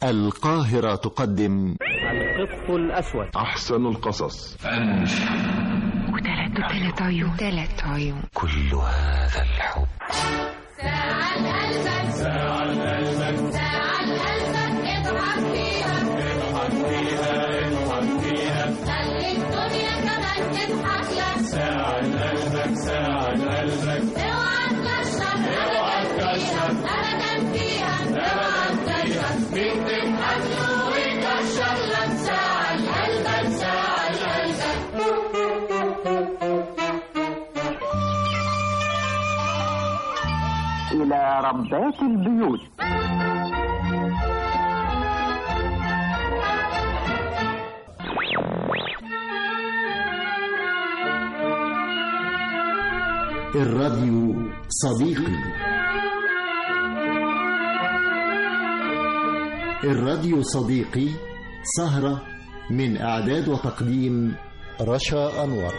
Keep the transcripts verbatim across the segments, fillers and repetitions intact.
القاهرة تقدم القط الأسود، أحسن القصص، وثلاث وثلاث عيون ثلاث عيون كل هذا الحب. ساعة قلبك ساعة قلبك ساعة قلبك اضحك فيها اضحك فيها اضحك فيها خلي الدنيا كمان تضحك لك. ساعة قلبك ساعة قلبك اوعى تكشف اوعى تكشف أبدا فيها اوعى تكشف مين تضحك له ويكشف لك. ساعة قلبك ساعة قلبك إلى ربات البيوت. الراديو صديقي. الراديو صديقي سهرة من إعداد وتقديم رشا أنور.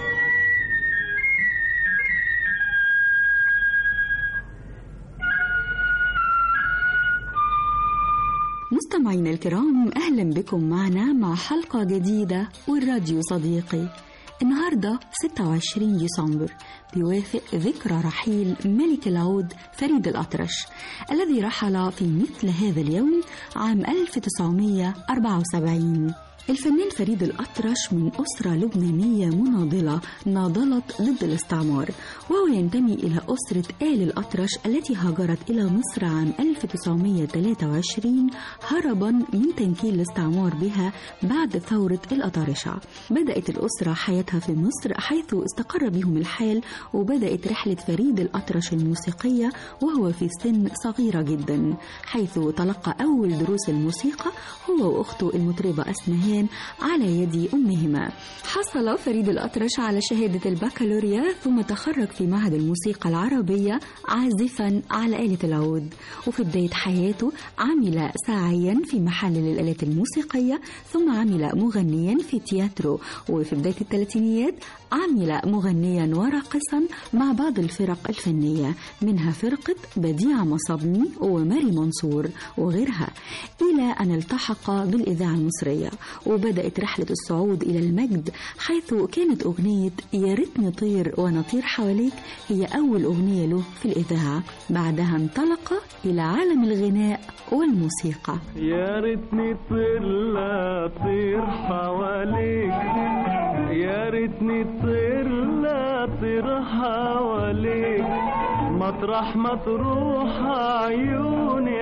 مستمعينا الكرام، أهلا بكم معنا مع حلقة جديدة والراديو صديقي. النهاردة ستة وعشرين ديسمبر بيوافق ذكرى رحيل ملك العود فريد الأطرش الذي رحل في مثل هذا اليوم عام ألف وتسعمائة وأربعة وسبعين. الفنان فريد الأطرش من أسرة لبنانية مناضلة ناضلت ضد الاستعمار، وهو ينتمي إلى أسرة آل الأطرش التي هاجرت إلى مصر عام ألف وتسعمائة وثلاثة وعشرين هربا من تنكيل الاستعمار بها بعد ثورة الأطارشة. بدأت الأسرة حياتها في مصر حيث استقر بهم الحال، وبدأت رحلة فريد الأطرش الموسيقية وهو في سن صغيرة جدا، حيث تلقى أول دروس الموسيقى هو وأخته المطربة أسمهان على يد أمهما. حصل فريد الأطرش على شهادة البكالوريا ثم تخرج في معهد الموسيقى العربية عازفا على آلة العود. وفي بداية حياته عمل ساعيا في محل للآلات الموسيقية، ثم عمل مغنيا في تياترو، وفي بداية الثلاثينيات عمل مغنيا وراقصا مع بعض الفرق الفنية منها فرقة بديع مصبني وماري منصور وغيرها، إلى أن التحق بالإذاعة المصرية. وبدأت رحلة الصعود إلى المجد، حيث كانت أغنية يا ريتني طير ونطير حواليك هي أول أغنية له في الإذاعة. بعدها انطلق إلى عالم الغناء والموسيقى. يا ريتني طير لا طير حواليك، يا ريتني طير لا طير حواليك، مطرح ما تروح عيوني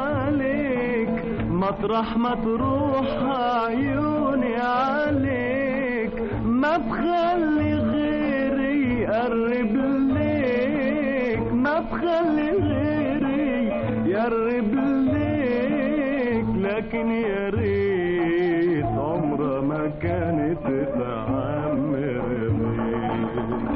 عليك، مطرح ما تروح عيوني عليك، ما بخلي غيري يقرب ليك، ما بخلي غيري يقرب ليك، لكن يا ريت عمرها ما كانت تعمر بيك.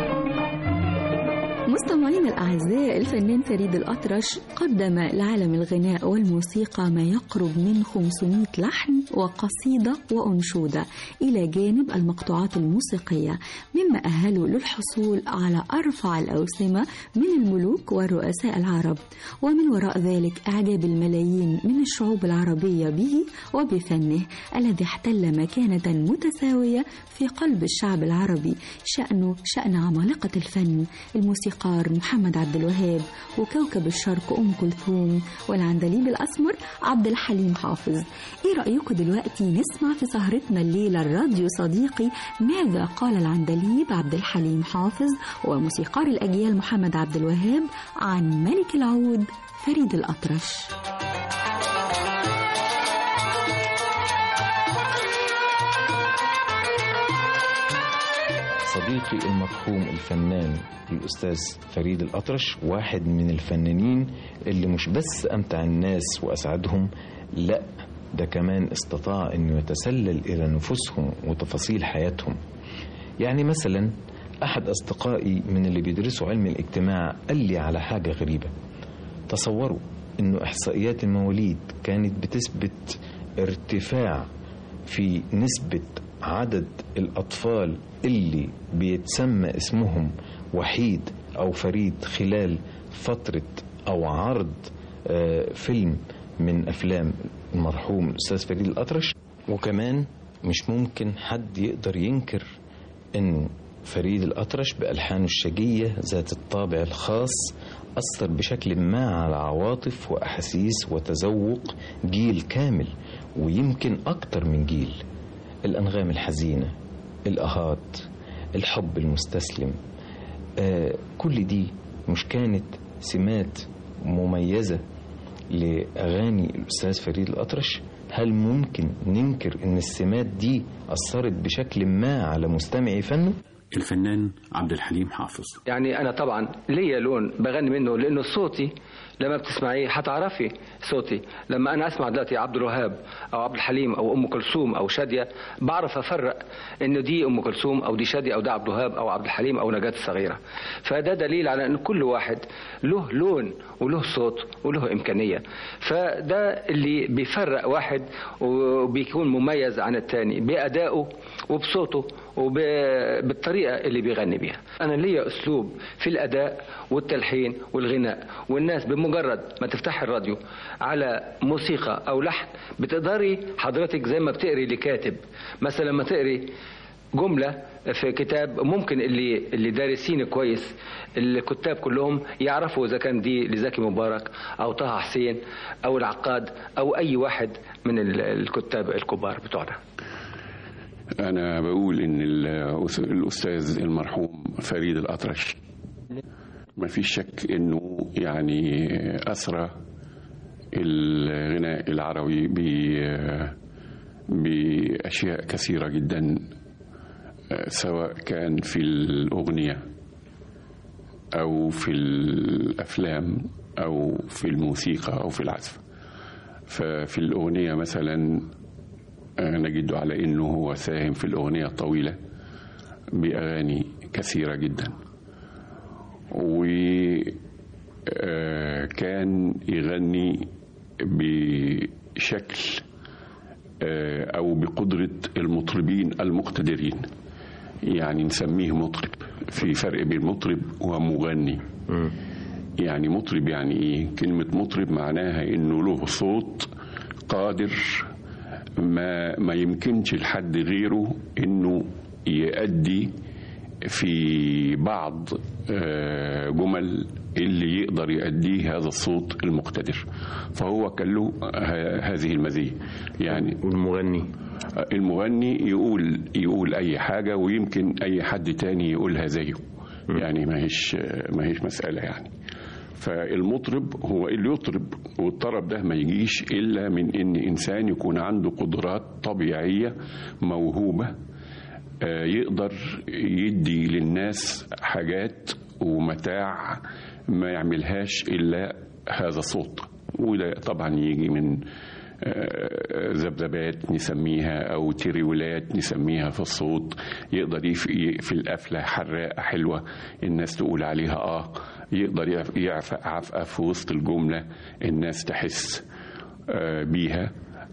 مستمعين الأعزاء، الفنان فريد الأطرش قدم لعالم الغناء والموسيقى ما يقرب من خمسمائة لحن وقصيدة وأنشودة، إلى جانب المقطوعات الموسيقية، مما أهله للحصول على أرفع الأوسمة من الملوك والرؤساء العرب، ومن وراء ذلك إعجاب الملايين من الشعوب العربية به وبفنه الذي احتل مكانة متساوية في قلب الشعب العربي، شأنه شأن عمالقة الفن الموسيقار محمد عبد الوهاب، وكوكب الشرق أم كلثوم، والعندليب الأسمر عبد الحليم حافظ. إيه رأيكم دلوقتي نسمع في سهرتنا الليلة الراديو صديقي ماذا قال العندليب عبد الحليم حافظ وموسيقار الأجيال محمد عبد الوهاب عن ملك العود فريد الأطرش. صديقي المرحوم الفنان الأستاذ فريد الأطرش واحد من الفنانين اللي مش بس أمتع الناس وأسعدهم، لا ده كمان استطاع أنه يتسلل إلى نفوسهم وتفاصيل حياتهم. يعني مثلا أحد أصدقائي من اللي بيدرسوا علم الاجتماع قال لي على حاجة غريبة. تصوروا أنه إحصائيات المواليد كانت بتثبت ارتفاع في نسبة عدد الأطفال اللي بيتسمى اسمهم وحيد أو فريد خلال فترة أو عرض فيلم من أفلام المرحوم الأستاذ فريد الأطرش. وكمان مش ممكن حد يقدر ينكر أن فريد الأطرش بألحانه الشجية ذات الطابع الخاص أثر بشكل ما على عواطف وأحاسيس وتذوق جيل كامل، ويمكن أكتر من جيل. الأنغام الحزينة، الأهات، الحب المستسلم، آه كل دي مش كانت سمات مميزة لأغاني الأستاذ فريد الأطرش؟ هل ممكن ننكر أن السمات دي أثرت بشكل ما على مستمعي فنه؟ الفنان عبد الحليم حافظ. يعني أنا طبعا ليا لون بغني منه، لأنه صوتي لما بتسمعيه هتعرفي صوتي. لما أنا أسمع دلوقتي عبد الوهاب أو عبد الحليم أو أم كلثوم أو شادية، بعرف أفرق إنه دي أم كلثوم أو دي شادية أو ده عبد الوهاب أو عبد الحليم أو نجاة الصغيرة. فده دليل على إن كل واحد له لون وله صوت وله إمكانية، فده اللي بيفرق واحد وبيكون مميز عن التاني بأدائه وبصوته وبالطريقة اللي بيغني بيها. أنا ليا أسلوب في الأداء والتلحين والغناء، والناس بمجرد ما تفتح الراديو على موسيقى أو لحن بتقدري حضرتك زي ما بتقري لكاتب. مثلا لما تقري جملة في كتاب، ممكن اللي اللي دارسين كويس الكتاب كلهم يعرفوا إذا كان دي لزكي مبارك أو طه حسين أو العقاد أو أي واحد من الكتاب الكبار بتوعنا. أنا بقول إن الأستاذ المرحوم فريد الأطرش ما فيش شك إنه يعني أسرى الغناء العربي بأشياء كثيرة جدا، سواء كان في الأغنية أو في الأفلام أو في الموسيقى أو في العزف. ففي الأغنية مثلا نجد على أنه هو ساهم في الأغنية الطويلة بأغاني كثيرة جدا، وكان يغني بشكل أو بقدرة المطربين المقتدرين، يعني نسميه مطرب. في فرق بين مطرب ومغني. يعني مطرب يعني إيه؟ كلمة مطرب معناها إنه له صوت قادر ما ما يمكنش لحد غيره إنه يؤدي في بعض جمل اللي يقدر يؤديه هذا الصوت المقتدر. فهو كان له هذه المزية. يعني والمغني المغني يقول يقول أي حاجة ويمكن أي حد تاني يقولها زيه، يعني ما هيش ما هيش مسألة يعني. فالمطرب هو اللي يطرب، والطرب ده ما يجيش إلا من إن إنسان يكون عنده قدرات طبيعية موهوبة، يقدر يدي للناس حاجات ومتاع ما يعملهاش إلا هذا الصوت. وده طبعا يجي من ذبذبات نسميها أو تريولات نسميها في الصوت، يقدر في القفلة حراقة حلوة الناس تقول عليها آه، يقدر يعفق عفقة في وسط الجملة الناس تحس بيها،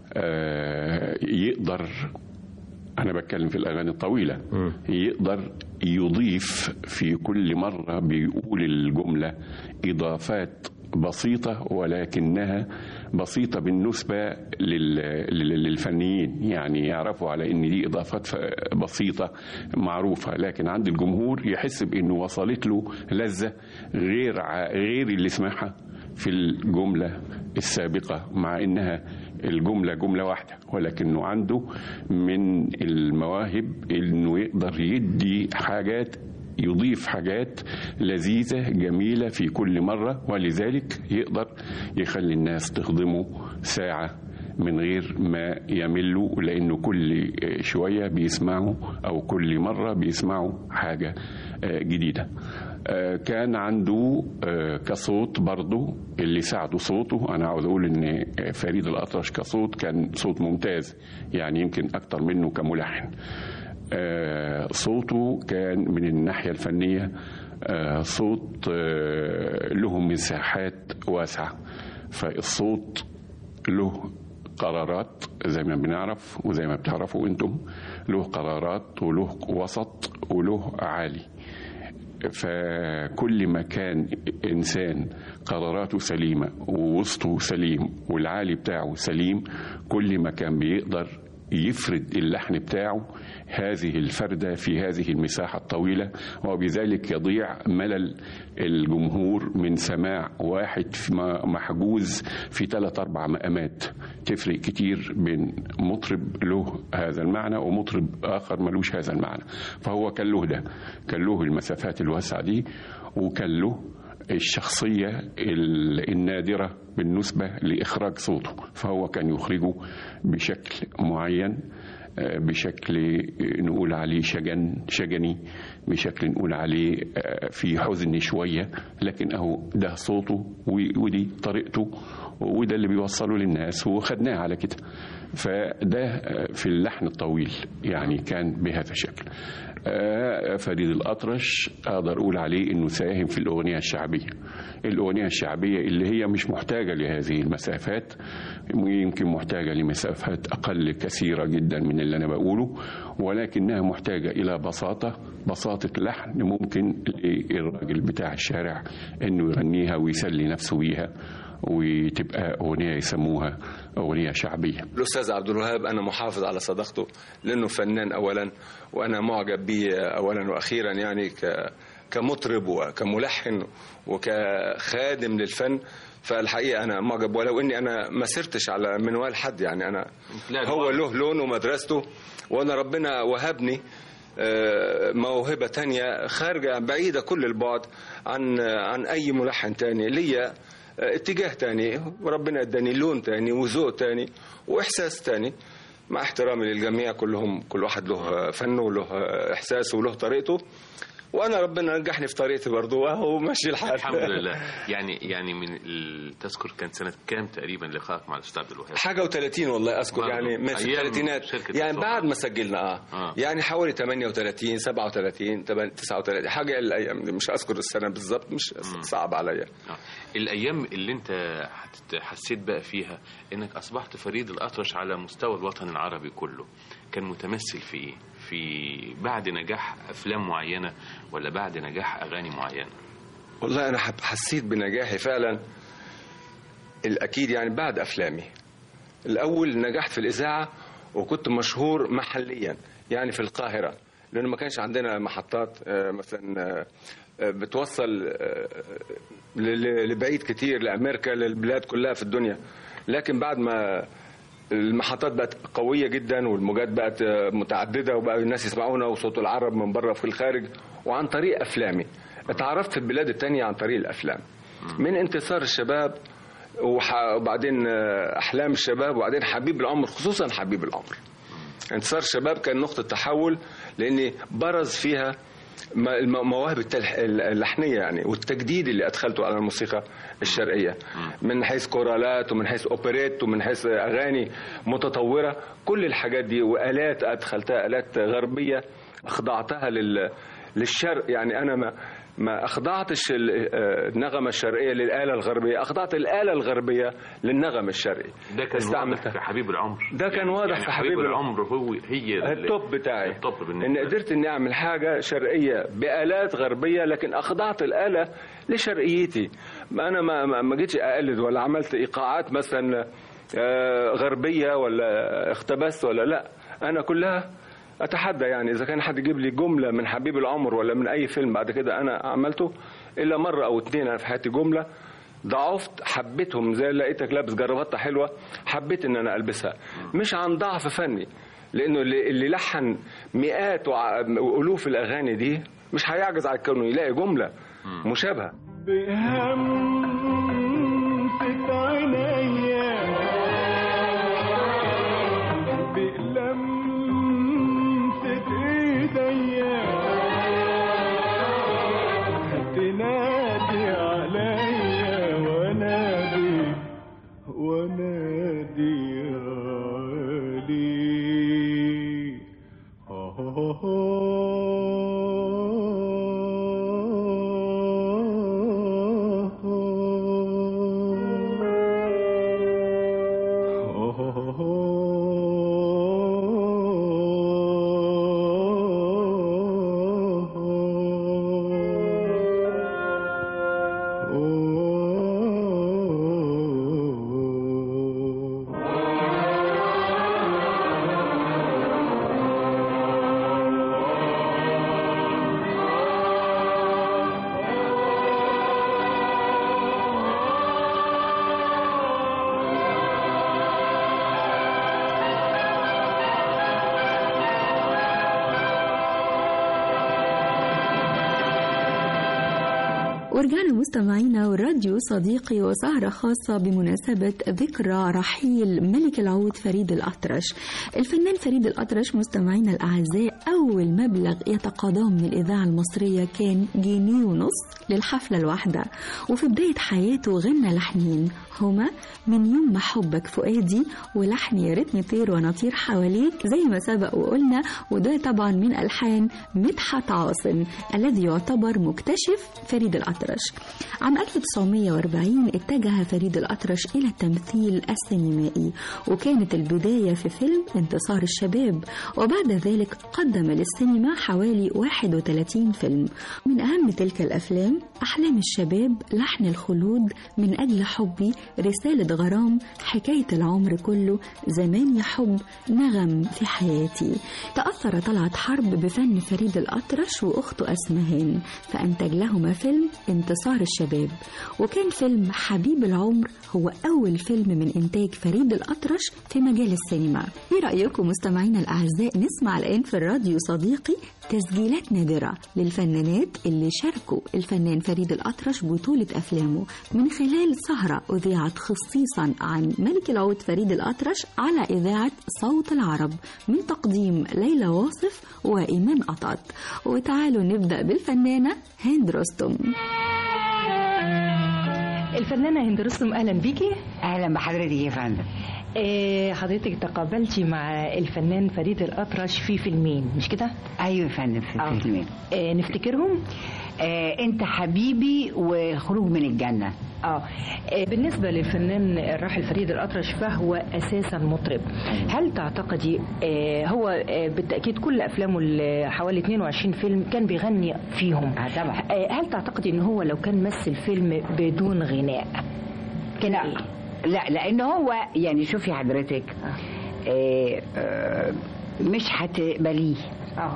يقدر، أنا بتكلم في الأغاني الطويلة، يقدر يضيف في كل مرة بيقول الجملة إضافات بسيطة ولكنها بسيطة بالنسبة للفنيين، يعني يعرفوا على إن دي إضافات بسيطة معروفة، لكن عند الجمهور يحس بإنه وصلت له لذة غير غير اللي سمعها في الجملة السابقة، مع إنها الجملة جملة واحدة، ولكنه عنده من المواهب إنه يقدر يدي حاجات، يضيف حاجات لذيذة جميلة في كل مرة، ولذلك يقدر يخلي الناس تخدمه ساعة من غير ما يملوا، لأنه كل شوية بيسمعوا أو كل مرة بيسمعوا حاجة جديدة. كان عنده كصوت برضو اللي ساعده صوته. أنا عاوز أقول إن فريد الأطرش كصوت كان صوت ممتاز، يعني يمكن أكتر منه كملحن. صوته كان من الناحية الفنية صوت له مساحات واسعة، فالصوت له قرارات زي ما بنعرف وزي ما بتعرفوا انتم، له قرارات وله وسط وله عالي. فكل ما كان إنسان قراراته سليمة ووسطه سليم والعالي بتاعه سليم، كل ما كان بيقدر يفرد اللحن بتاعه هذه الفردة في هذه المساحة الطويلة، وبذلك يضيع ملل الجمهور من سماع واحد محجوز في ثلاث أربع مقامات. تفرق كتير بين مطرب له هذا المعنى ومطرب آخر ملوش هذا المعنى. فهو كان له ده، كان له المسافات الواسعة دي، وكان له الشخصية النادرة بالنسبة لإخراج صوته، فهو كان يخرجه بشكل معين، بشكل نقول عليه شجن شجني، بشكل نقول عليه في حزن شوية، لكن أهو ده صوته ودي طريقته وده اللي بيوصله للناس وخدناه على كده. فده في اللحن الطويل يعني كان بهذا الشكل. فريد الأطرش أقدر أقول عليه أنه ساهم في الأغنية الشعبية، الأغنية الشعبية اللي هي مش محتاجة لهذه المسافات، يمكن محتاجة لمسافات أقل كثيرة جدا من اللي أنا بقوله، ولكنها محتاجة إلى بساطة بساطة لحن ممكن للراجل بتاع الشارع أنه يغنيها ويسلي نفسه بيها وتبقى أغنية يسموها أغنية شعبية. الأستاذ عبد الوهاب أنا محافظ على صداقته لأنه فنان أولا، وأنا معجب به أولا وأخيرا، يعني كمطرب وكملحن وكخادم للفن. فالحقيقة أنا معجب، ولو إني أنا ما سرتش على منوال حد، يعني أنا هو له لون ومدرسته، وأنا ربنا وهبني موهبة تانية خارجة بعيدة كل البعد عن عن أي ملحن تاني، ليا اتجاه تاني، وربنا اداني لون تاني وذوق تاني واحساس تاني، مع احترامي للجميع كلهم، كل واحد له فنه وله احساسه وله طريقته، وانا ربنا نجحني في طريقتي برضه وهو ماشي الحال الحمد لله. يعني يعني من تذكر كان سنه كام تقريبا لقائك مع الاستاذ عبد الوهاب؟ حاجه وثلاثين والله اذكر، يعني من الثلاثينات، يعني بعد ما سجلنا اه, آه. يعني حوالي ثمانية وثلاثين سبعة وثلاثين تسعة وثلاثين حاجه. الايام دي مش اذكر السنه بالظبط، مش م. صعب عليا. آه. الايام اللي انت حسيت بقى فيها انك اصبحت فريد الأطرش على مستوى الوطن العربي كله، كان متمثل في ايه؟ في بعد نجاح افلام معينه ولا بعد نجاح اغاني معينه؟ والله انا حسيت بنجاحي فعلا الاكيد يعني بعد افلامي. الاول نجحت في الاذاعه وكنت مشهور محليا، يعني في القاهره، لانه ما كانش عندنا محطات مثلا بتوصل لبعيد كتير، لامريكا، للبلاد كلها في الدنيا. لكن بعد ما المحطات بقت قوية جدا والموجات بقت متعددة وبقى الناس يسمعونا وصوت العرب من بره وفي الخارج، وعن طريق أفلامي اتعرفت في البلاد التانية عن طريق الأفلام، من انتصار الشباب وبعدين أحلام الشباب وبعدين حبيب العمر، خصوصا حبيب العمر. انتصار الشباب كان نقطة تحول، لأني برز فيها المواهب اللحنية يعني، والتجديد اللي أدخلته على الموسيقى الشرقية من حيث كورالات ومن حيث أوبريت ومن حيث أغاني متطورة. كل الحاجات دي وآلات أدخلتها، آلات غربية أخضعتها لل للشرق. يعني أنا ما ما أخضعتش النغمة الشرقية للآلة الغربية، أخضعت الآلة الغربية للنغم الشرقي. ده كان واضح في حبيب العمر، ده كان واضح يعني في حبيب, حبيب العمر. هو هي التوب بتاعي، التوب إن قدرت إني أعمل حاجة شرقية بآلات غربية، لكن أخضعت الآلة لشرقيتي. أنا ما ما جيتش أقلد ولا عملت إيقاعات مثلا غربية ولا اقتبست ولا لا. أنا كلها أتحدى، يعني إذا كان حد يجيب لي جملة من حبيب العمر ولا من أي فيلم بعد كده أنا عملته إلا مرة أو اتنين أنا في حياتي جملة ضعفت حبيتهم، زي لقيتك لابس جرافطة حلوة حبيت إن أنا ألبسها، مش عن ضعف فني، لأنه اللي لحن مئات وألوف الأغاني دي مش هيعجز على كونه يلاقي جملة مشابهة. بهمسة عينيا تنادي عليا ونادي ونادي علي ورجعنا مستمعينا والراديو صديقي وسهرة خاصة بمناسبة ذكرى رحيل ملك العود فريد الأطرش. الفنان فريد الأطرش مستمعينا الأعزاء أول مبلغ يتقاضاه من الإذاعة المصرية كان جنيه ونص للحفلة الواحدة. وفي بداية حياته غنى لحنين هما من يوم ما حبك فؤادي ولحن يا ريت نطير ونطير حواليك زي ما سبق وقلنا، وده طبعا من ألحان مدحت عاصم الذي يعتبر مكتشف فريد الأطرش. عام ألف وتسعمائة وأربعين اتجه فريد الأطرش إلى التمثيل السينمائي، وكانت البداية في فيلم انتصار الشباب، وبعد ذلك قدم للسينما حوالي واحد وثلاثين فيلم. من أهم تلك الأفلام أحلام الشباب، لحن الخلود، من أجل حبي، رسالة غرام، حكاية العمر كله، زمان يا حب، نغم في حياتي. تأثر طلعت حرب بفن فريد الأطرش وأخته أسمهان، فأنتج لهما فيلم انتصار الشباب. وكان فيلم حبيب العمر هو أول فيلم من إنتاج فريد الأطرش في مجال السينما. إيه رأيكم مستمعينا الأعزاء نسمع الآن في الراديو صديقي تسجيلات نادرة للفنانات اللي شاركوا الفنان فريد الأطرش بطولة أفلامه من خلال سهرة أذيعت خصيصا عن ملك العود فريد الأطرش على إذاعة صوت العرب من تقديم ليلى واصف وإيمان قطعت. وتعالوا نبدأ بالفنانة هند رستم. الفنانة هند رستم أهلا بيكي. أهلا بحضرتك يا فندم. إيه حضرتك تقابلتي مع الفنان فريد الأطرش في فيلمين مش كده؟ أيوة يا فندم في آه. فيلمين. إيه نفتكرهم؟ آه انت حبيبي وخروج من الجنة. اه بالنسبة للفنان الراحل فريد الأطرش فهو أساسا مطرب. هل تعتقدي آه هو آه بالتأكيد كل أفلامه حوالي اثنين وعشرين فيلم كان بيغني فيهم؟ اه طبعا. آه هل تعتقدي ان هو لو كان مثل فيلم بدون غناء كان لا. ايه؟ لا لأن هو يعني شوفي حضرتك آه آه مش هتقبليه. اه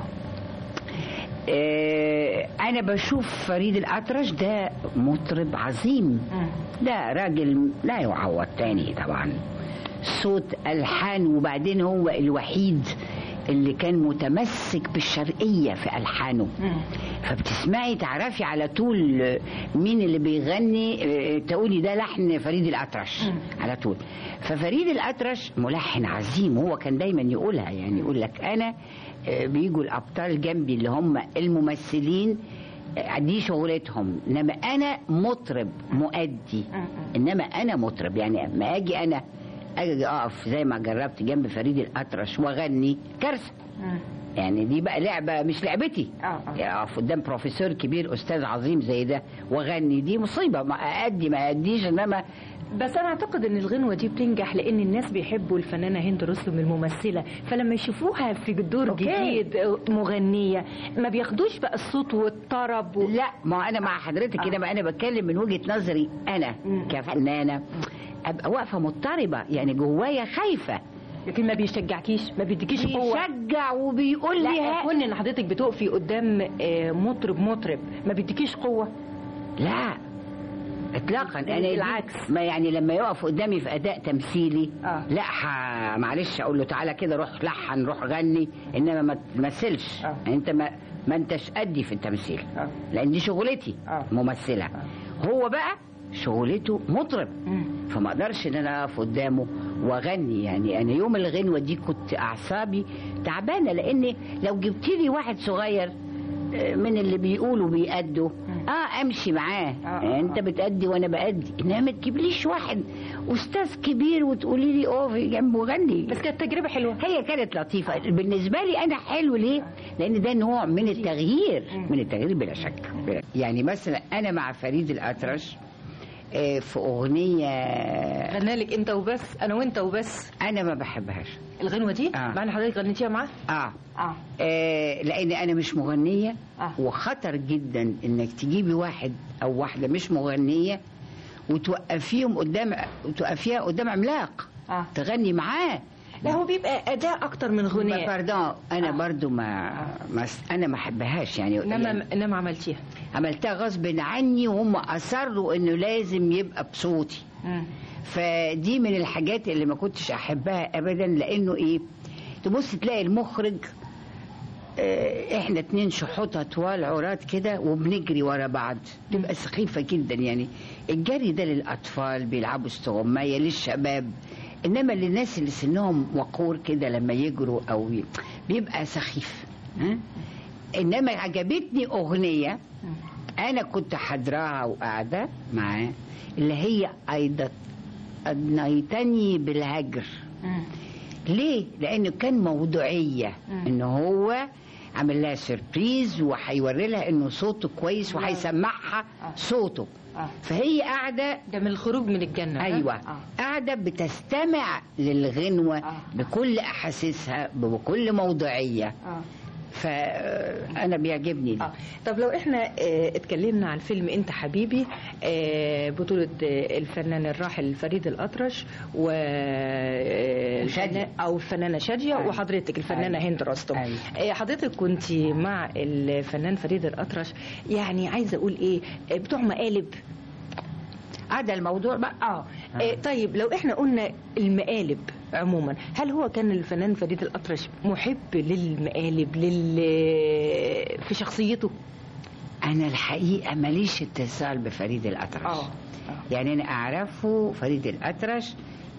أنا بشوف فريد الأطرش ده مطرب عظيم، ده راجل لا يعوض تاني طبعا، صوت ألحان، وبعدين هو الوحيد اللي كان متمسك بالشرقية في ألحانه. فبتسمعي تعرفي على طول مين اللي بيغني، تقولي ده لحن فريد الأطرش على طول. ففريد الأطرش ملحن عظيم، هو كان دايما يقولها، يعني يقول لك أنا بيجوا الأبطال جنبي اللي هم الممثلين دي شغلتهم، إنما أنا مطرب مؤدي، إنما أنا مطرب. يعني ما أجي أنا أجي أقف زي ما جربت جنب فريد الأطرش وأغني كارثة، يعني دي بقى لعبة مش لعبتي. أقف قدام بروفيسور كبير أستاذ عظيم زي ده وأغني دي مصيبة، ما أأدي ما أأديش. إنما بس أنا أعتقد إن الغنوة دي بتنجح لأن الناس بيحبوا الفنانة هند رستم الممثلة، فلما يشوفوها في دور جديد مغنية ما بياخدوش بقى الصوت والطرب و... لا ما أنا مع حضرتك كده. ما أنا بتكلم من وجهة نظري أنا كفنانة، أبقى واقفة مضطربة، يعني جوايا خايفة. لكن ما بيشجعكيش، ما بيديكيش قوة؟ بيشجع وبيقول لي لا كون إن حضرتك بتقفي قدام مطرب مطرب ما بيديكيش قوة؟ لا اطلاقا. انا بالعكس، ما يعني لما يقف قدامي في اداء تمثيلي آه. لا معلش اقول له تعالى كده روح لحن روح غني، انما ما تمثلش. آه. يعني انت ما ما انتش قدي في التمثيل. آه. لان دي شغلتي. آه. ممثله. آه. هو بقى شغلته مطرب. مم. فما اقدرش ان انا اقف قدامه واغني. يعني انا يوم الغنوه دي كنت اعصابي تعبانه، لان لو جبت لي واحد صغير من اللي بيقولوا بيأدوا اه امشي معاه. آه يعني انت بتأدي وانا بأدي، انما ما تجيبليش واحد استاذ كبير وتقولي لي اوه جنبه غني. بس كانت تجربه حلوه. هي كانت لطيفه بالنسبه لي انا. حلو ليه؟ لان ده نوع من التغيير، من التغيير بلا شك. يعني مثلا انا مع فريد الأطرش في اغنيه غنالك انت وبس، انا وانت وبس، انا ما بحبهاش الغنوه دي. آه. مع ان حضرتك غنيتيها معاه. آه. اه آه لان انا مش مغنيه. آه. وخطر جدا انك تجيبي واحد او واحده مش مغنيه وتوقفيهم قدام وتوقفيها قدام عملاق. آه. تغني معاه. لا هو بيبقى اداء اكتر من غناء. باردون انا آه. برضو ما, ما انا ما احبهاش. يعني انما يعني انما عملتيها عملتها غصب عني، وهم اصروا انه لازم يبقى بصوتي. مم. فدي من الحاجات اللي ما كنتش احبها ابدا. لانه ايه، تبص تلاقي المخرج آه، احنا اتنين شحوطة طوال عراض كده وبنجري ورا بعض، تبقى سخيفة جدا يعني. الجري ده للأطفال بيلعبوا استغماية، للشباب، إنما للناس اللي سنهم وقور كده لما يجروا أو ي... بيبقى سخيف. ها؟ إنما عجبتني أغنية أنا كنت حضراها وقاعدة معاه، اللي هي أيضا أدنيتني بالهجر. ليه؟ لأنه كان موضوعية، إنه هو عمل لها سيربريز وهيوري لها إنه صوته كويس وهيسمعها صوته. فهي قاعدة، ده من الخروج من الجنة. أيوة. آه. قاعدة بتستمع للغنوة آه. بكل أحاسيسها بكل موضوعية. آه. فأنا بيعجبني. آه. طب لو احنا اه اتكلمنا عن فيلم انت حبيبي، اه بطولة اه الفنان الراحل فريد الأطرش و او الفنانة شادية آه. وحضرتك الفنانة آه. هند رستم. آه. حضرتك كنت مع الفنان فريد الأطرش، يعني عايزة اقول ايه، بتوع مقالب هذا الموضوع بقى. آه. اه طيب لو احنا قلنا المقالب عموما، هل هو كان الفنان فريد الأطرش محب للمقالب لل في شخصيته؟ أنا الحقيقة ماليش اتصال بفريد الأطرش. آه. آه. يعني أنا أعرفه فريد الأطرش،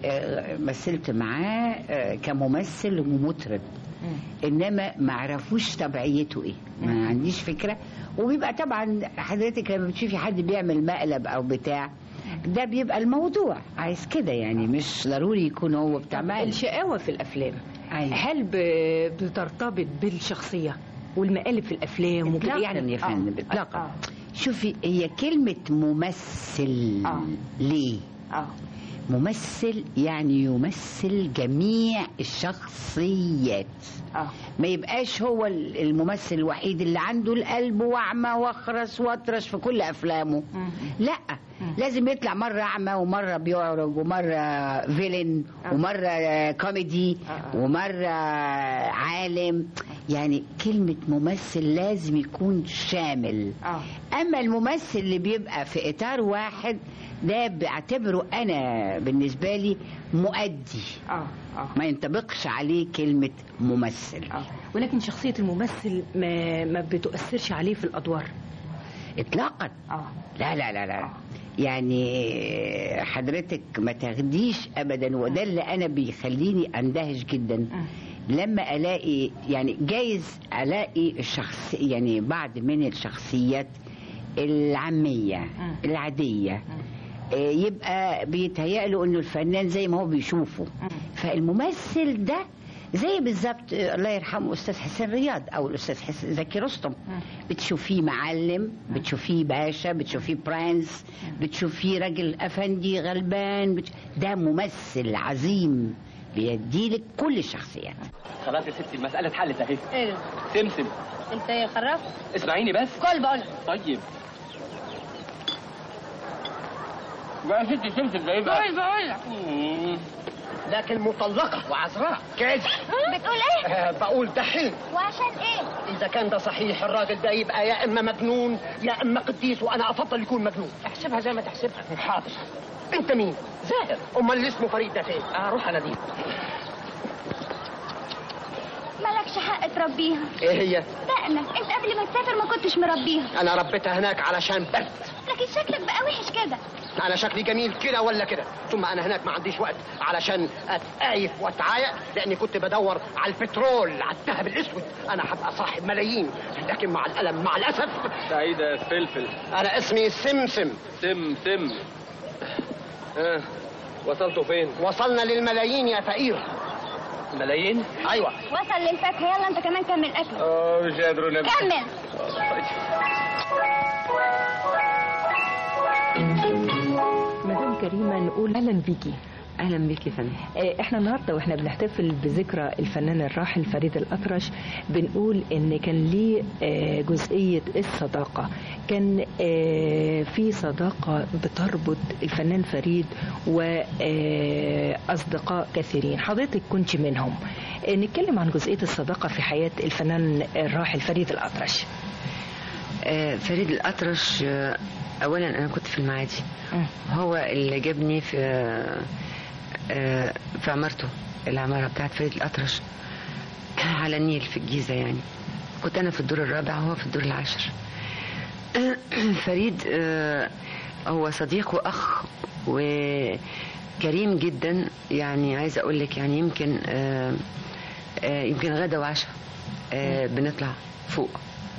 مثلت معاه كممثل ومطرب، إنما ما أعرفوش طبيعيته إيه، ما عنديش فكرة. وبيبقى طبعا حضرتك لما بتشوفي حد بيعمل مقلب أو بتاع، ده بيبقى الموضوع عايز كده يعني، مش ضروري يكون هو بتاع مقلب. الشقاوة في الأفلام أيوة. هل بترتبط بالشخصية والمقالب في الأفلام وكده يعني؟ يا فندم إطلاقا. آه. شوفي، هي كلمة ممثل آه. ليه؟ آه. ممثل يعني يمثل جميع الشخصيات. آه. ما يبقاش هو الممثل الوحيد اللي عنده القلب وأعمى واخرس واطرش في كل أفلامه. مم. لا، مم. لازم يطلع مرة أعمى ومرة بيعرج ومرة فيلن آه. ومرة كوميدي آه. ومرة عالم. يعني كلمة ممثل لازم يكون شامل. آه. أما الممثل اللي بيبقى في إطار واحد ده بعتبره أنا بالنسبة لي مؤدي. آه. آه. ما ينطبقش عليه كلمة ممثل. آه. ولكن شخصية الممثل ما, ما بتؤثرش عليه في الأدوار إطلاقا. آه. لا لا لا لا. آه. يعني حضرتك ما تاخديش أبدا، وده اللي أنا بيخليني أندهش جدا. آه. لما ألاقي يعني جايز ألاقي الشخص يعني بعض من الشخصيات العامية آه. العادية آه. يبقى بيتهيأله انه الفنان زي ما هو بيشوفه. فالممثل ده زي بالظبط الله يرحمه استاذ حسين رياض او الاستاذ حسين زكي رستم، بتشوفيه معلم، بتشوفيه باشا، بتشوفيه برنس، بتشوفيه راجل افندي غلبان، بتش... ده ممثل عظيم بيديلك كل الشخصيات. خلاص يا ستي المسألة اتحلت اهي. ايه سمسم انت يا خراف؟ اسمعيني بس. كل بقول. طيب بقى ستي سمسم ده يبقى كل بقول لك. لكن مطلقة وعذراء. كده بتقول ايه؟ أه بقول دحين. وعشان ايه؟ إذا كان ده صحيح الراجل ده يبقى يا إما مجنون يا إما قديس، وأنا أفضل يكون مجنون. احسبها زي ما تحسبها. حاضر. أنت مين؟ زاهر. أمال اللي اسمه فريد ده فين؟ أروح أناديه. مالكش حق تربيها. إيه هي؟ دقنك، أنت قبل ما تسافر ما كنتش مربيها. أنا ربيتها هناك علشان برد. لكن شكلك بقى وحش كده. أنا شكلي جميل كده ولا كده؟ ثم أنا هناك ما عنديش وقت علشان أتقايف وأتعايق، لأني كنت بدور على البترول، على الذهب الأسود. أنا هبقى صاحب ملايين، لكن مع الألم مع الأسف. سعيدة فلفل. أنا اسمي سمسم. سمسم. ها وصلتوا فين؟ وصلنا للملايين يا فقير. ملايين؟ أيوة. وصل للفاكهة. يلا أنت كمان كمل أكل. أوه مش قادر أنام. كمل. مدام كريمة نقول أهلا بيكي. اهلا بيكي فندم. احنا النهارده واحنا بنحتفل بذكرى الفنان الراحل فريد الأطرش بنقول ان كان ليه جزئيه الصداقه، كان في صداقه بتربط الفنان فريد واصدقاء كثيرين، حضرتك كنت منهم. نتكلم عن جزئيه الصداقه في حياه الفنان الراحل فريد الأطرش. فريد الأطرش اولا انا كنت في المعادي، هو اللي جابني في في عمارته، العمارة بتاعت فريد الأطرش على النيل في الجيزة يعني. كنت أنا في الدور الرابع وهو في الدور العاشر. فريد هو صديق وأخ وكريم جدا، يعني عايزة أقول لك يعني يمكن يمكن غدا وعشاء بنطلع فوق.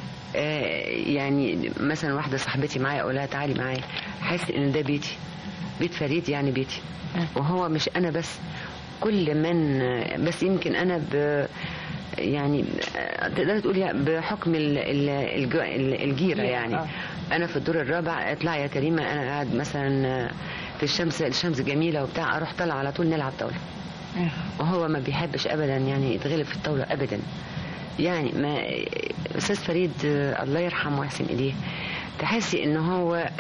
يعني مثلا واحدة صاحبتي معايا أقول لها تعالي معايا، حاسة إن ده بيتي، بيت فريد يعني بيتي. وهو مش أنا بس، كل من بس يمكن أنا ب يعني تقدر تقولي بحكم الجيرة يعني. أنا في الدور الرابع اطلع يا كريمة، أنا قاعد مثلا في الشمس، الشمس جميلة وبتاع، أروح طلع على طول نلعب طاولة. وهو ما بيحبش أبدا يعني يتغلب في الطاولة أبدا. يعني ما أستاذ فريد الله يرحمه ويحسن إليه، تحسي إنه هو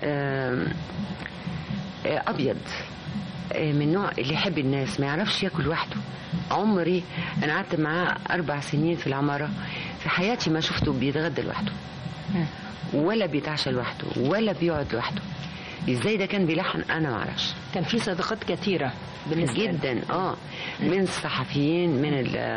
أبيض من النوع اللي يحب الناس، ما يعرفش ياكل وحده. عمري أنا قعدت معاه أربع سنين في العمارة، في حياتي ما شفته بيتغدى لوحده ولا بيتعشى لوحده ولا بيقعد لوحده. ازاي ده كان بيلحن انا ما اعرفش. كان في صداقات كثيره جدا اه من الصحفيين، من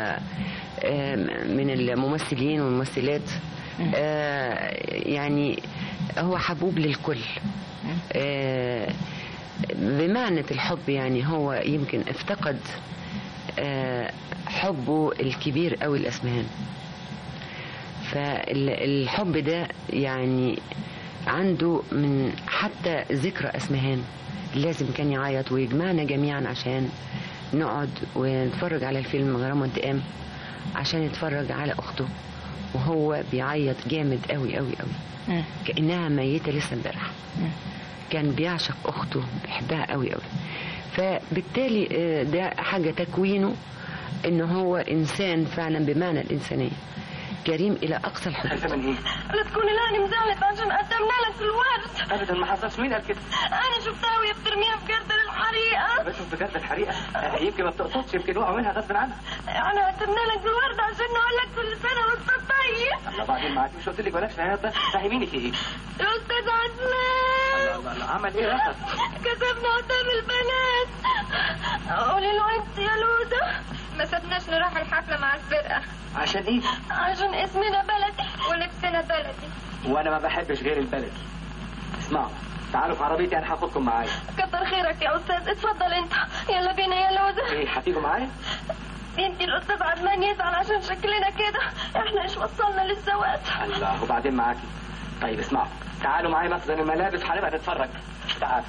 من الممثلين والممثلات. آه يعني هو حبوب للكل. آه بمعنى الحب يعني هو يمكن افتقد آه حبه الكبير قوي الأسمهان. فالحب ده يعني عنده من حتى ذكرى أسمهان لازم كان يعيط ويجمعنا جميعا عشان نقعد ونتفرج على الفيلم غرام وانتقام، عشان يتفرج على أخته وهو بيعيط جامد قوي قوي قوي كأنها ميتة لسه امبارح. كان بيعشق أخته، بيحبها قوي قوي. فبالتالي ده حاجة تكوينه إنه هو إنسان فعلا بمعنى الإنسانية، كريم إلى أقصى الحدود. خايفة من إيه؟ لا تكون الهاني مزعلت عشان قدمنا لك الورد. أبدا ما حصلش. مين قال كده؟ أنا شفتها وهي بترميها في جردل الحريقة. بشوف في جردل الحريقة؟ يمكن ما بتقصدش، يمكن وقعوا منها غصب عنها. أنا قدمنا لك الورد عشان نقول لك كل سنة وأنت طيب. الله بعدين معاك، مش قلت لك بلاش نهاية بس فهميني في إيه؟ الأستاذ عدنان. الله الله عمل إيه رفض؟ كسبنا قدام البنات. قولي له أنت يا لوزة. ما سبناش نروح الحفلة مع الفرقة. عشان ايه؟ عشان اسمنا بلدي ولبسنا بلدي. وانا ما بحبش غير البلدي. اسمعوا، تعالوا في عربيتي انا هاخدكم معايا. كتر خيرك يا استاذ، اتفضل انت. يلا بينا يا لوزة. ايه هتيجوا معايا؟ يمكن الاستاذ عدنان يزعل عشان شكلنا كده، احنا ايش وصلنا للزواج. الله وبعدين معاكي. طيب اسمعوا، تعالوا معايا مخزن الملابس هنبقى نتفرج. تعالوا.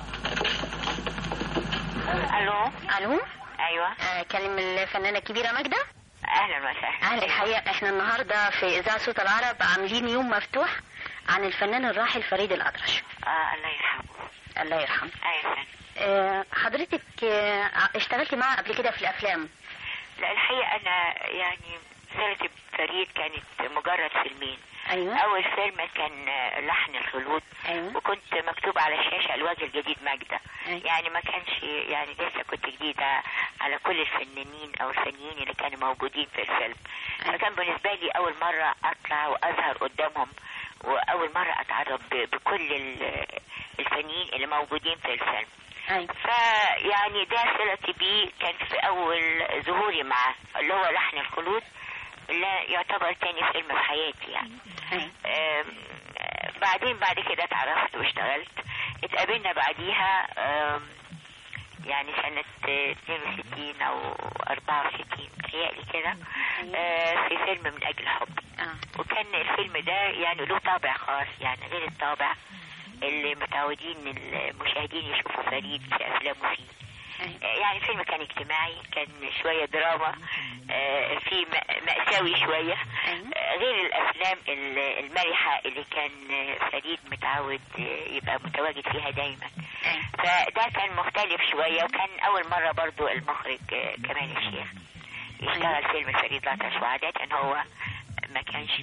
الو الو ايوه آه كلم الفنانه الكبيره ماجده. اهلا وسهلا. اهلا. الحقيقه احنا النهارده في اذاعه صوت العرب عاملين يوم مفتوح عن الفنان الراحل فريد الأطرش. اه الله يرحمه. الله يرحمه. ايوه. آه حضرتك آه اشتغلتي معاه قبل كده في الافلام؟ لا الحقيقه انا يعني صلتي بفريد كانت مجرد فيلمين. أيوة. اول فيلم كان لحن الخلود. أيوة. وكنت مكتوب على الشاشه الوجه الجديد ماجده. أيوة. يعني ما كانش يعني لسه كنت جديده على كل الفنانين او الفنانين اللي كانوا موجودين في الفيلم. أيوة. فكان بالنسبه لي اول مره اطلع واظهر قدامهم، واول مره اتعرف بكل الفنانين اللي موجودين في الفيلم. أيوة. فيعني ده صلتي بيه كان في اول ظهوري معاه اللي هو لحن الخلود، اللي يعتبر تاني فيلم في حياتي يعني. أيوة. بعدين بعد كده اتعرفت واشتغلت، اتقابلنا بعديها يعني سنة اثنين وستين او اربعة وستين تهيألي كده. أيوة. في فيلم من اجل حبي. أه. وكان الفيلم ده يعني له طابع خاص، يعني غير الطابع اللي متعودين المشاهدين يشوفوا فريد في افلامه فيه. يعني الفيلم كان اجتماعي، كان شوية دراما، في مأساوي شوية، غير الأفلام المرحة اللي كان فريد متعود يبقى متواجد فيها دايما. فده كان مختلف شوية، وكان أول مرة برضو المخرج كمال الشيخ يشتغل فيلم فريد الأطرش، وعادة هو ما كانش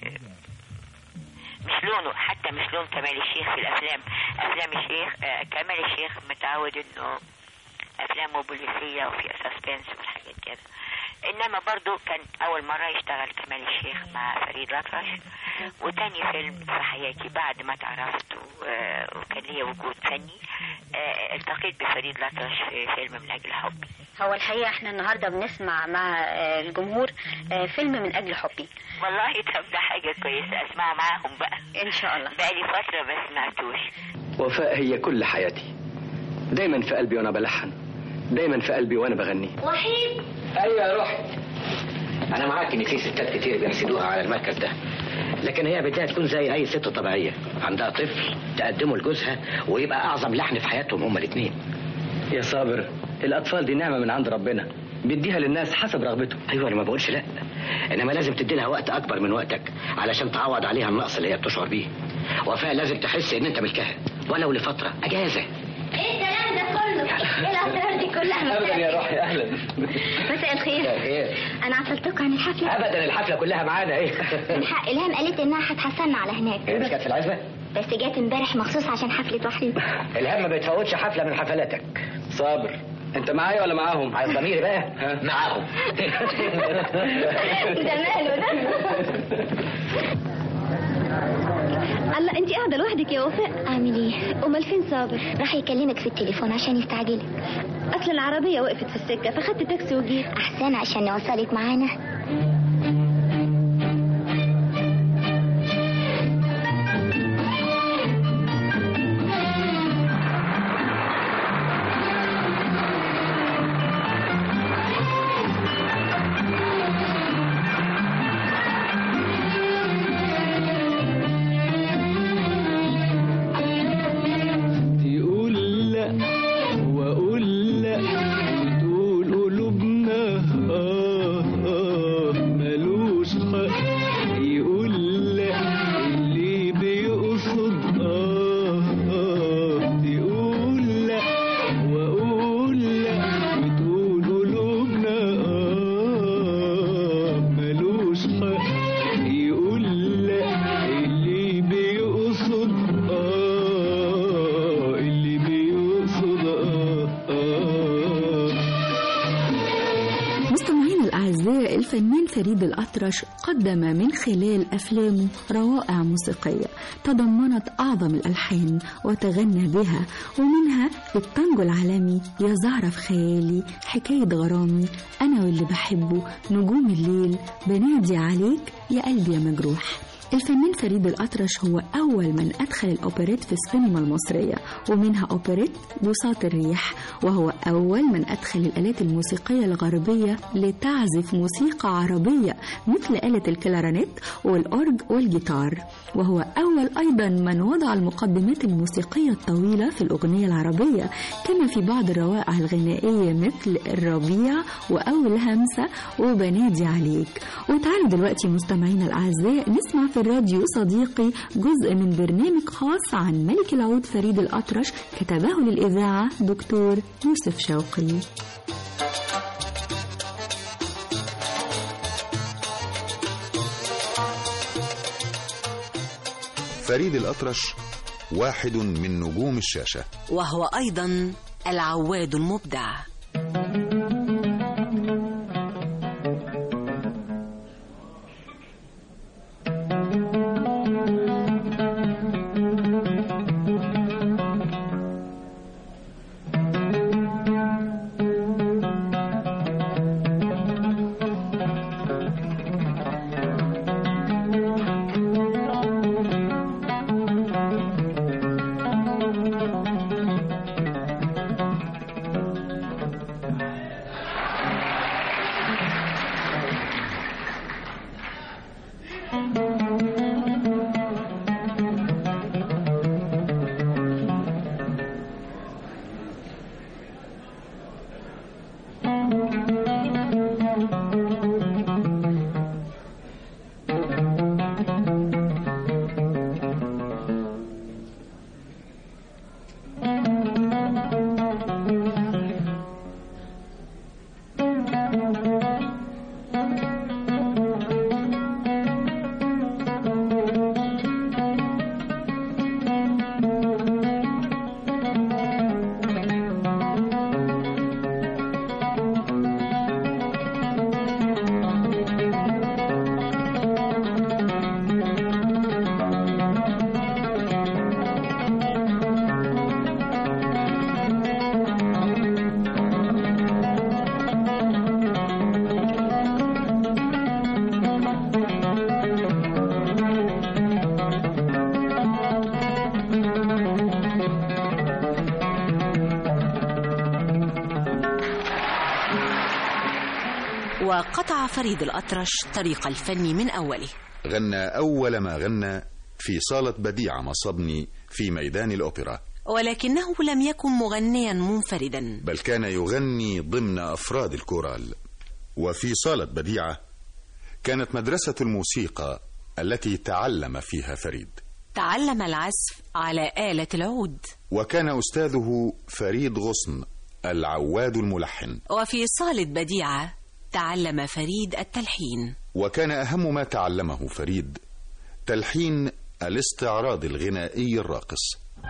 مش لونه، حتى مش لون كمال الشيخ في الأفلام. أفلام الشيخ كمال الشيخ متعود إنه افلامه بوليسيه وفي سسبنس والحاجات كده، انما برضو كان اول مره يشتغل كمال الشيخ مع فريد الأطرش. وتاني فيلم في حياتي بعد ما اتعرفت وكان لي وجود فني التقيت بفريد الأطرش في فيلم من أجل حبي. هو الحقيقة احنا النهاردة بنسمع مع الجمهور فيلم من أجل حبي. والله طب ده حاجة كويسة، أسمعه معاهم بقى إن شاء الله. بقالي فترة ما سمعتوش. وفاء هي كل حياتي، دايما في قلبي وأنا بلحن، دايما في قلبي وأنا بغني. وحيد. أيوة يا روحي. أنا معاك إن في ستات كتير بيحسدوها على المركز ده، لكن هي بدها تكون زي أي ست طبيعية، عندها طفل تقدمه لجوزها ويبقى أعظم لحن في حياتهم هما الاتنين. يا صابر، الأطفال دي نعمة من عند ربنا، بيديها للناس حسب رغبتهم. أيوة أنا ما بقولش لأ، إنما لازم تدي لها وقت أكبر من وقتك علشان تعوض عليها النقص اللي هي بتشعر بيه. وفاء لازم تحس إن أنت ملكها ولو لفترة أجازة. ايه الكلام ده كله؟ ايه الاسرار دي كلها؟ ابدا يا روحي، اهلا. مساء الخير. مساء الخير. انا عطلتكم عن الحفله؟ ابدا، الحفله كلها معانا. ايه من حق الهام قالت انها هتحصلنا على هناك. ايه مش كانت في العزبه؟ بس جات امبارح مخصوص عشان حفله وحيد. الهام ما بتفوتش حفله من حفلاتك. صابر، انت معايا ولا معاهم؟ عايز ضميري بقى. معاهم. ده ماله ده؟ الله، انت قاعده لوحدك يا وفاء؟ اعمل ايه؟ امال فين صابر؟ راح يكلمك في التليفون عشان يستعجلك. اصل العربيه وقفت في السكه فخدت تاكسي وجيت. احسن عشان نوصلك معانا. الفنان فريد الأطرش قدم من خلال أفلامه روائع موسيقية تضمنت أعظم الألحان وتغنى بها، ومنها التانجو العالمي يا زهرة في خيالي، حكاية غرامي، أنا واللي بحبه، نجوم الليل، بنادي عليك، يا قلبي يا مجروح. الفنان فريد الأطرش هو أول من أدخل الأوبريت في السينما المصرية، ومنها أوبريت بساط الريح، وهو أول من أدخل الآلات الموسيقية الغربية لتعزف موسيقى عربية مثل آلة الكلارينيت والأورج والجيتار، وهو أول أيضا من وضع المقدمات الموسيقية الطويلة في الأغنية العربية، كما في بعض الروائع الغنائية مثل الربيع وأول همسة وبنادي عليك. وتعالوا دلوقتي مستمعينا الأعزاء نسمع في الراديو صديقي جزء من برنامج خاص عن ملك العود فريد الأطرش كتبه للإذاعة دكتور يوسف شوقي. فريد الأطرش واحد من نجوم الشاشة، وهو أيضا العواد المبدع. وقطع فريد الأطرش طريق الفن من أوله. غنى أول ما غنى في صالة بديعة مصبني في ميدان الأوبرا، ولكنه لم يكن مغنيا منفردا، بل كان يغني ضمن أفراد الكورال. وفي صالة بديعة كانت مدرسة الموسيقى التي تعلم فيها فريد. تعلم العزف على آلة العود، وكان أستاذه فريد غصن العواد الملحن. وفي صالة بديعة تعلم فريد التلحين، وكان أهم ما تعلمه فريد تلحين الاستعراض الغنائي الراقص.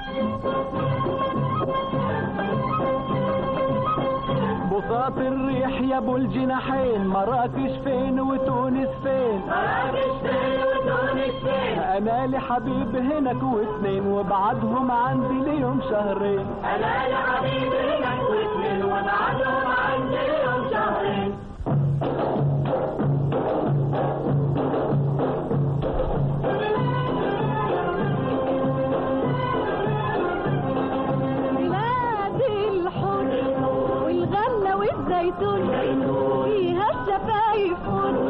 بساط الريح يا ابو الجناحين، مراكش فين وتونس فين، مراكش فين وتونس فين، انا لي حبيب هناك واثنين وبعدهم عندي ليهم شهرين، انا لي حبيب هناك واثنين وبعدهم عندي ليهم شهرين. زيتون فيها الشفايف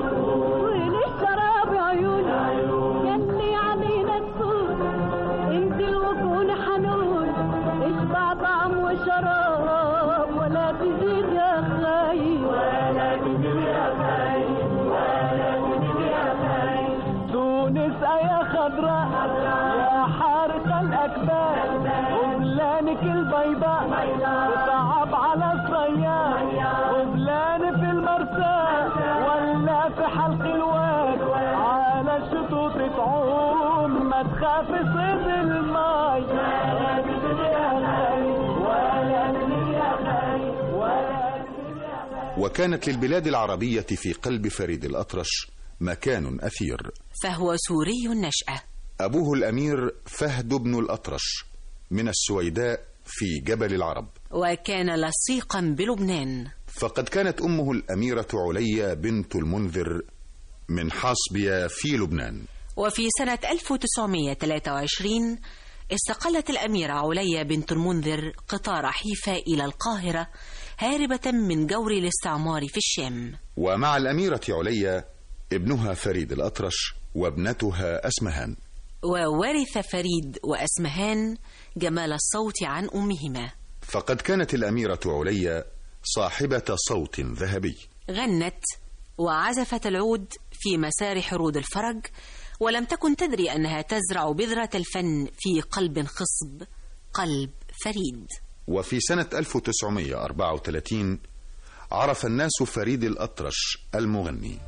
وللشراب عيون، يلي علينا تكون انت الوكون حنون، اشبع طعم وشراب ولا تزيد يا خاي، ولا تزيد يا خاي، ولا تزيد يا خاي. تونس يا خضراء يا حارق الأكباد، وبلانك البيضاء صعب على الصياد، وبلان في المرسى ولا في حلق الواد، على الشطوط تعوم ما تخاف صيد الماي، ولا تزيد يا خاي، ولا تزيد يا خاي، ولا تزيد يا خاي. وكانت للبلاد العربية في قلب فريد الأطرش مكان أثير، فهو سوري النشأة. أبوه الأمير فهد بن الأطرش من السويداء في جبل العرب، وكان لصيقا بلبنان. فقد كانت أمه الأميرة عليا بنت المنذر من حاصبية في لبنان. وفي سنة ألف وتسعمائة وثلاثة وعشرين استقلت الأميرة عليا بنت المنذر قطار حيفا إلى القاهرة هاربة من جور الاستعمار في الشام. ومع الأميرة عليا ابنها فريد الأطرش وابنتها أسمهان. وورث فريد وأسمهان جمال الصوت عن أمهما، فقد كانت الأميرة عليا صاحبة صوت ذهبي، غنت وعزفت العود في مسارح رود الفرج، ولم تكن تدري أنها تزرع بذرة الفن في قلب خصب، قلب فريد. وفي سنة ألف وتسعمائة وأربعة وثلاثين عرف الناس فريد الأطرش المغني.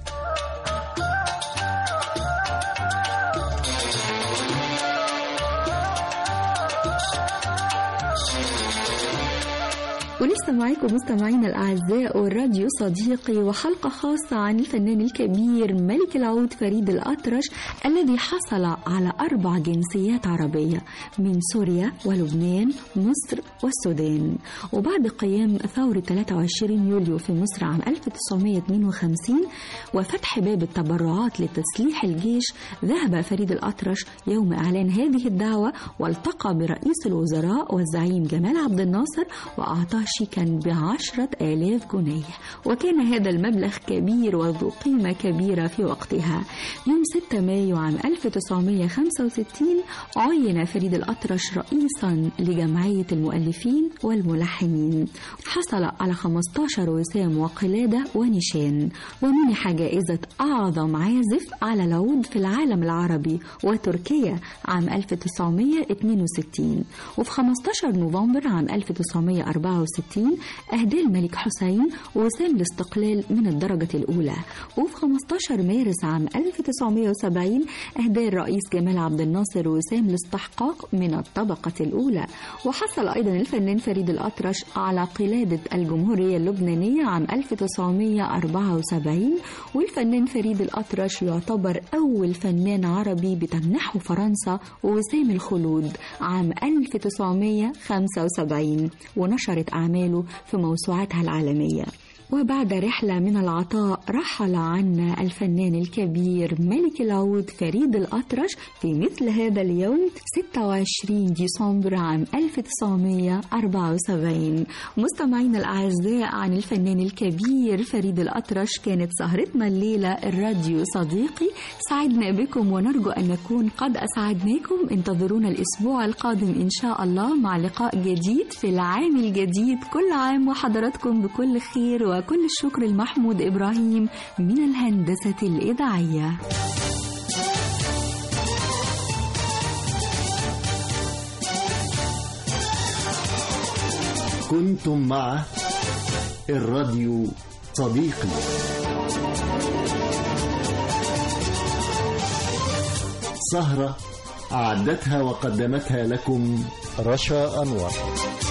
ولسه معاكم مستمعينا الأعزاء والراديو صديقي، وحلقة خاصة عن الفنان الكبير ملك العود فريد الأطرش الذي حصل على أربع جنسيات عربية من سوريا ولبنان مصر والسودان. وبعد قيام ثورة ثلاثة وعشرين يوليو في مصر عام ألف وتسعمائة واثنين وخمسين وفتح باب التبرعات لتسليح الجيش، ذهب فريد الأطرش يوم إعلان هذه الدعوة والتقى برئيس الوزراء والزعيم جمال عبد الناصر وأعطاه شيكا بعشرة آلاف جنيه، وكان هذا المبلغ كبير وذو قيمة كبيرة في وقتها. يوم ستة مايو عام ألف وتسعمائة وخمسة وستين عين فريد الأطرش رئيسا لجمعية المؤلفين والملحنين، حصل على خمسة عشر وسام وقلادة ونشان، ومنح جائزة أعظم عازف على العود في العالم العربي وتركيا عام ألف وتسعمائة واثنين وستين. وفي خمسة عشر نوفمبر عام ألف وتسعمائة وأربعة وستين أهدى الملك حسين وسام الاستقلال من الدرجة الأولى. وفي خمسة عشر مارس عام ألف وتسعمائة وسبعين أهدى الرئيس جمال عبد الناصر وسام الاستحقاق من الطبقة الأولى. وحصل أيضا الفنان فريد الأطرش على قلادة الجمهورية اللبنانية عام ألف وتسعمائة وأربعة وسبعين. والفنان فريد الأطرش يعتبر أول فنان عربي بتمنحه فرنسا وسام الخلود عام ألف وتسعمائة وخمسة وسبعين، ونشرت أعماله في موسوعاتها العالمية. وبعد رحلة من العطاء رحل عنا الفنان الكبير ملك العود فريد الأطرش في مثل هذا اليوم ستة وعشرين ديسمبر عام ألف وتسعمائة وأربعة وسبعين. مستمعينا الأعزاء، عن الفنان الكبير فريد الأطرش كانت سهرتنا الليلة الراديو صديقي. سعدنا بكم ونرجو أن نكون قد أسعدناكم. انتظرونا الأسبوع القادم إن شاء الله مع لقاء جديد في العام الجديد. كل عام وحضراتكم بكل خير، وكل الشكر لمحمود إبراهيم من الهندسة الإذاعية. كنتم مع الراديو صديقي. سهرة أعدتها وقدمتها لكم رشا أنور.